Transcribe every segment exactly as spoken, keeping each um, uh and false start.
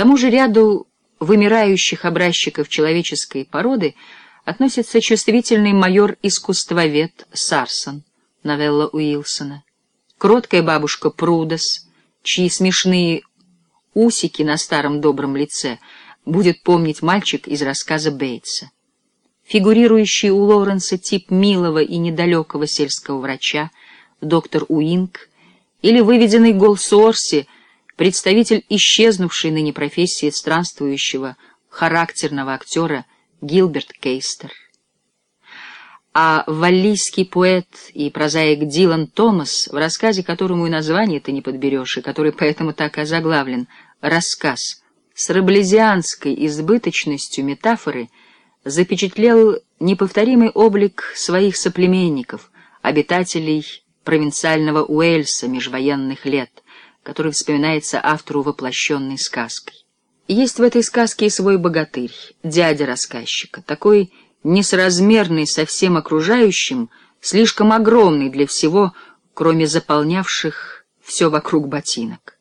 тому же ряду вымирающих образчиков человеческой породы относится чувствительный майор-искусствовед Сарсон, новелла Уилсона, кроткая бабушка Прудос, чьи смешные усики на старом добром лице будет помнить мальчик из рассказа Бейтса, фигурирующий у Лоуренса тип милого и недалекого сельского врача, доктор Уинг, или выведенный Голсуорси, представитель исчезнувшей ныне профессии странствующего характерного актера Гилберт Кейстер. А валлийский поэт и прозаик Дилан Томас, в рассказе, которому и название ты не подберешь, и который поэтому так и озаглавлен «Рассказ», с раблезианской избыточностью метафоры запечатлел неповторимый облик своих соплеменников, обитателей провинциального Уэльса межвоенных лет, который вспоминается автору воплощенной сказкой. Есть в этой сказке и свой богатырь, дядя рассказчика, такой несоразмерный со всем окружающим, слишком огромный для всего, кроме заполнявших все вокруг ботинок.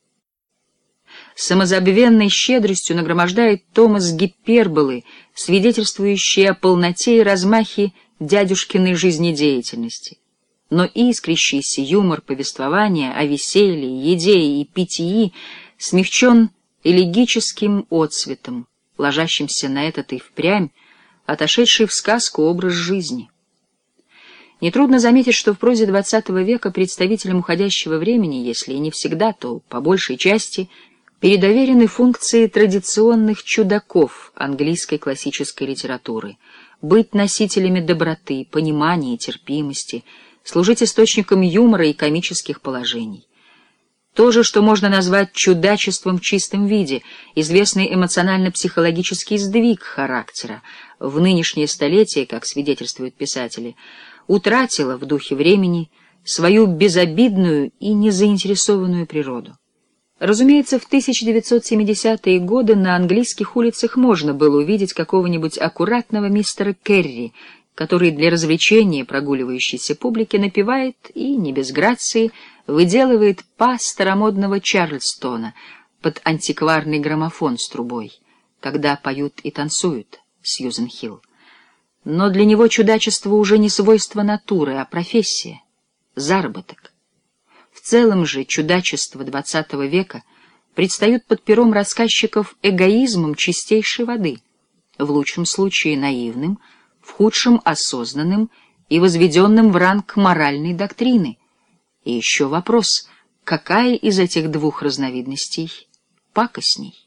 Самозабвенной щедростью нагромождает Томас гиперболы, свидетельствующие о полноте и размахе дядюшкиной жизнедеятельности. Но искрящийся юмор повествования о веселье, еде и питьи смягчен элегическим отцветом, ложащимся на этот и впрямь отошедший в сказку образ жизни. Нетрудно заметить, что в прозе двадцатого века представителям уходящего времени, если и не всегда, то по большей части, передоверены функции традиционных чудаков английской классической литературы: быть носителями доброты, понимания и терпимости, служить источником юмора и комических положений. То же, что можно назвать чудачеством в чистом виде, известный эмоционально-психологический сдвиг характера, в нынешнее столетие, как свидетельствуют писатели, утратило в духе времени свою безобидную и незаинтересованную природу. Разумеется, в тысяча девятьсот семидесятые годы на английских улицах можно было увидеть какого-нибудь аккуратного мистера Керри, который для развлечения прогуливающейся публики напевает и, не без грации, выделывает па старомодного Чарльстона под антикварный граммофон с трубой, когда поют и танцуют Сьюзен Хилл. Но для него чудачество уже не свойство натуры, а профессия, заработок. В целом же чудачество двадцатого века предстают под пером рассказчиков эгоизмом чистейшей воды, в лучшем случае наивным, в худшем осознанным и возведенным в ранг моральной доктрины. И еще вопрос, какая из этих двух разновидностей пакостней?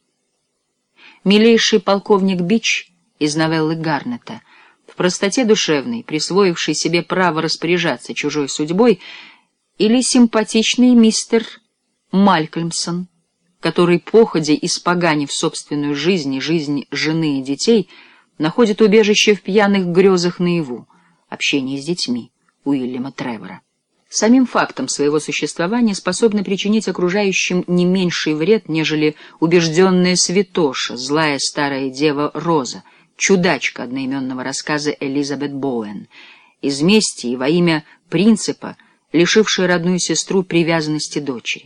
Милейший полковник Бич из новеллы Гарнета, в простоте душевной, присвоивший себе право распоряжаться чужой судьбой, или симпатичный мистер Малькольмсон, который, походя испоганив собственную жизнь и жизнь жены и детей, находит убежище в пьяных грезах наяву, общение с детьми Уильяма Тревора. Самим фактом своего существования способны причинить окружающим не меньший вред, нежели убежденная святоша, злая старая дева Роза, чудачка одноименного рассказа Элизабет Боуэн, из мести и во имя принципа, лишившая родную сестру привязанности дочери.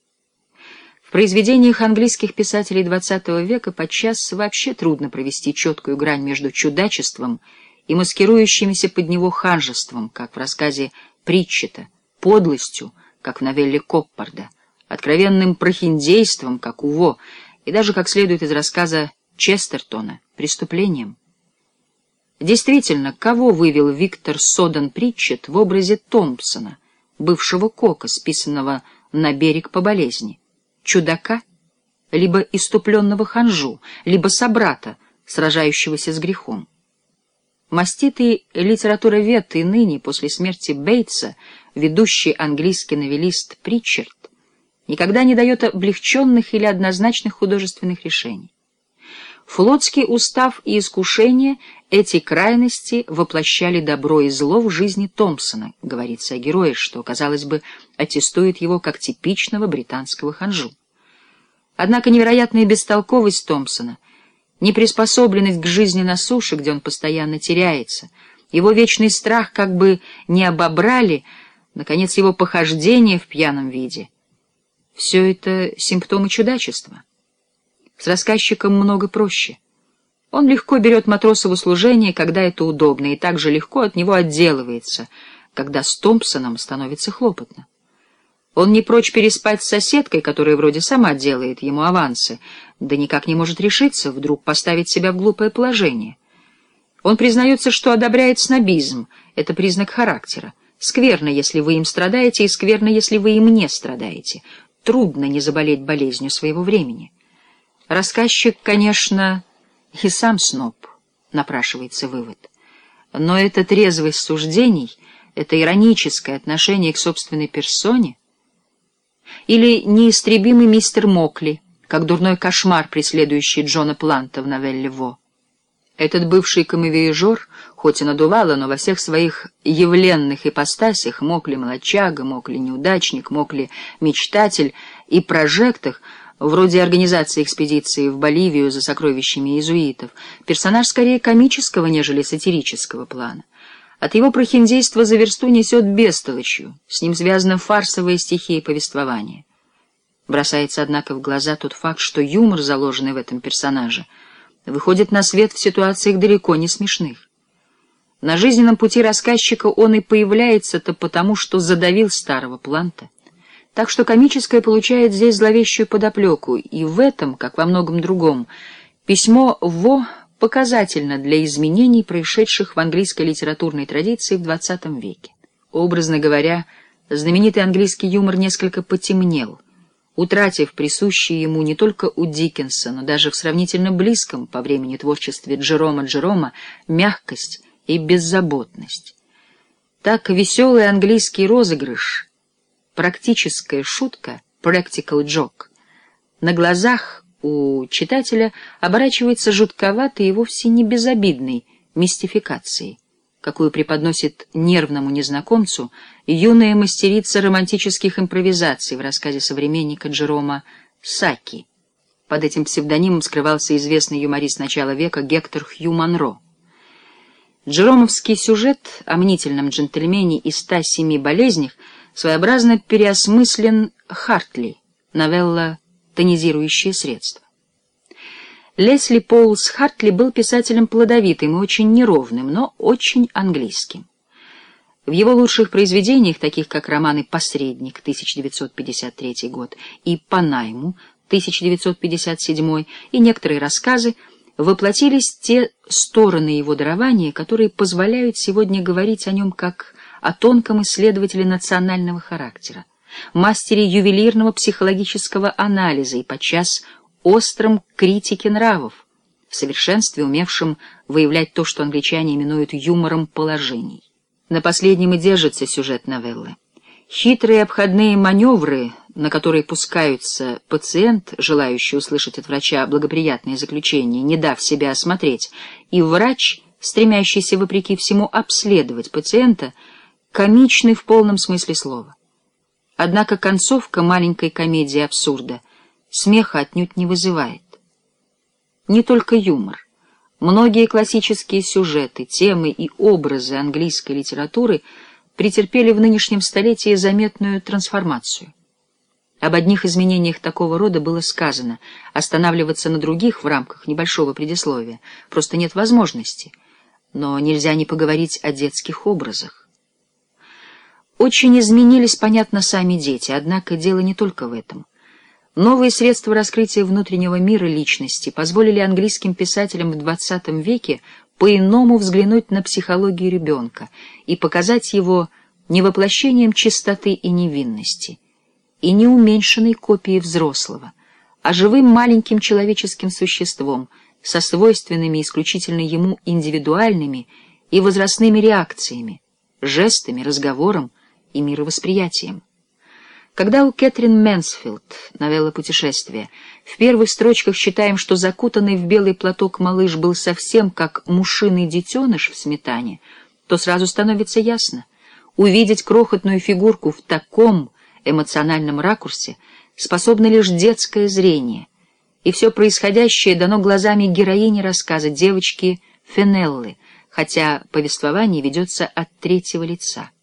В произведениях английских писателей двадцатого века подчас вообще трудно провести четкую грань между чудачеством и маскирующимися под него ханжеством, как в рассказе Притчета, подлостью, как в новелле Коппарда, откровенным прохиндейством, как у Во, и даже, как следует из рассказа Честертона, преступлением. Действительно, кого вывел Виктор Соден Притчет в образе Томпсона, бывшего кока, списанного на берег по болезни? Чудака, либо иступленного ханжу, либо собрата, сражающегося с грехом? Маститый литературовед и ныне, после смерти Бейтса, ведущий английский новеллист Притчард, никогда не дает облегченных или однозначных художественных решений. Флотский устав и искушение — эти крайности воплощали добро и зло в жизни Томпсона, говорится о герое, что, казалось бы, аттестует его как типичного британского ханжу. Однако невероятная бестолковость Томпсона, неприспособленность к жизни на суше, где он постоянно теряется, его вечный страх, как бы не обобрали, наконец, его похождение в пьяном виде — все это симптомы чудачества. С рассказчиком много проще. Он легко берет матроса в услужение, когда это удобно, и также легко от него отделывается, когда с Томпсоном становится хлопотно. Он не прочь переспать с соседкой, которая вроде сама делает ему авансы, да никак не может решиться вдруг поставить себя в глупое положение. Он признается, что одобряет снобизм, это признак характера. Скверно, если вы им страдаете, и скверно, если вы им не страдаете. Трудно не заболеть болезнью своего времени. Рассказчик, конечно, и сам сноб, напрашивается вывод. Но эта трезвость суждений, это ироническое отношение к собственной персоне, или неистребимый мистер Мокли, как дурной кошмар, преследующий Джона Планта в новелле «Во». Этот бывший камевояжер, хоть и надувало, но во всех своих явленных ипостасях, Мокли-молодчага, Мокли-неудачник, Мокли-мечтатель и прожектах, вроде организации экспедиции в Боливию за сокровищами иезуитов, персонаж скорее комического, нежели сатирического плана. От его прохиндейства за версту несет бестолочью, с ним связана фарсовая стихия повествования. Бросается, однако, в глаза тот факт, что юмор, заложенный в этом персонаже, выходит на свет в ситуациях далеко не смешных. На жизненном пути рассказчика он и появляется-то потому, что задавил старого Планта. Так что комическое получает здесь зловещую подоплеку, и в этом, как во многом другом, письмо Во показательно для изменений, происшедших в английской литературной традиции в двадцатом веке. Образно говоря, знаменитый английский юмор несколько потемнел, утратив присущие ему не только у Диккенса, но даже в сравнительно близком по времени творчестве Джерома Джерома мягкость и беззаботность. Так веселый английский розыгрыш, практическая шутка, practical joke, на глазах у читателя оборачивается жутковатой и вовсе не безобидной мистификацией, какую преподносит нервному незнакомцу юная мастерица романтических импровизаций в рассказе современника Джерома Саки. Под этим псевдонимом скрывался известный юморист начала века Гектор Хью Монро. Джеромовский сюжет о мнительном джентльмене и ста семи болезнях своеобразно переосмыслен Хартли, новелла «Тонизирующие средства». Лесли Поулс Хартли был писателем плодовитым и очень неровным, но очень английским. В его лучших произведениях, таких как романы «Посредник» тысяча девятьсот пятьдесят третий год и «По найму» тысяча девятьсот пятьдесят седьмой и некоторые рассказы, воплотились те стороны его дарования, которые позволяют сегодня говорить о нем как о тонком исследователе национального характера, мастере ювелирного психологического анализа и подчас остром критике нравов, в совершенстве умевшим выявлять то, что англичане именуют юмором положений. На последнем и держится сюжет новеллы. Хитрые обходные маневры, на которые пускаются пациент, желающий услышать от врача благоприятные заключения, не дав себя осмотреть, и врач, стремящийся вопреки всему обследовать пациента, комичны в полном смысле слова. Однако концовка маленькой комедии абсурда смеха отнюдь не вызывает. Не только юмор. Многие классические сюжеты, темы и образы английской литературы претерпели в нынешнем столетии заметную трансформацию. Об одних изменениях такого рода было сказано, останавливаться на других в рамках небольшого предисловия просто нет возможности, но нельзя не поговорить о детских образах. Очень изменились, понятно, сами дети, однако дело не только в этом. Новые средства раскрытия внутреннего мира личности позволили английским писателям в двадцатом веке по-иному взглянуть на психологию ребенка и показать его не воплощением чистоты и невинности, и не уменьшенной копией взрослого, а живым маленьким человеческим существом со свойственными исключительно ему индивидуальными и возрастными реакциями, жестами, разговором и мировосприятием. Когда у Кэтрин Мэнсфилд, новелла «Путешествие», в первых строчках читаем, что закутанный в белый платок малыш был совсем как мушиный детеныш в сметане, то сразу становится ясно, увидеть крохотную фигурку в таком эмоциональном ракурсе способно лишь детское зрение, и все происходящее дано глазами героини рассказа девочки Фенеллы, хотя повествование ведется от третьего лица.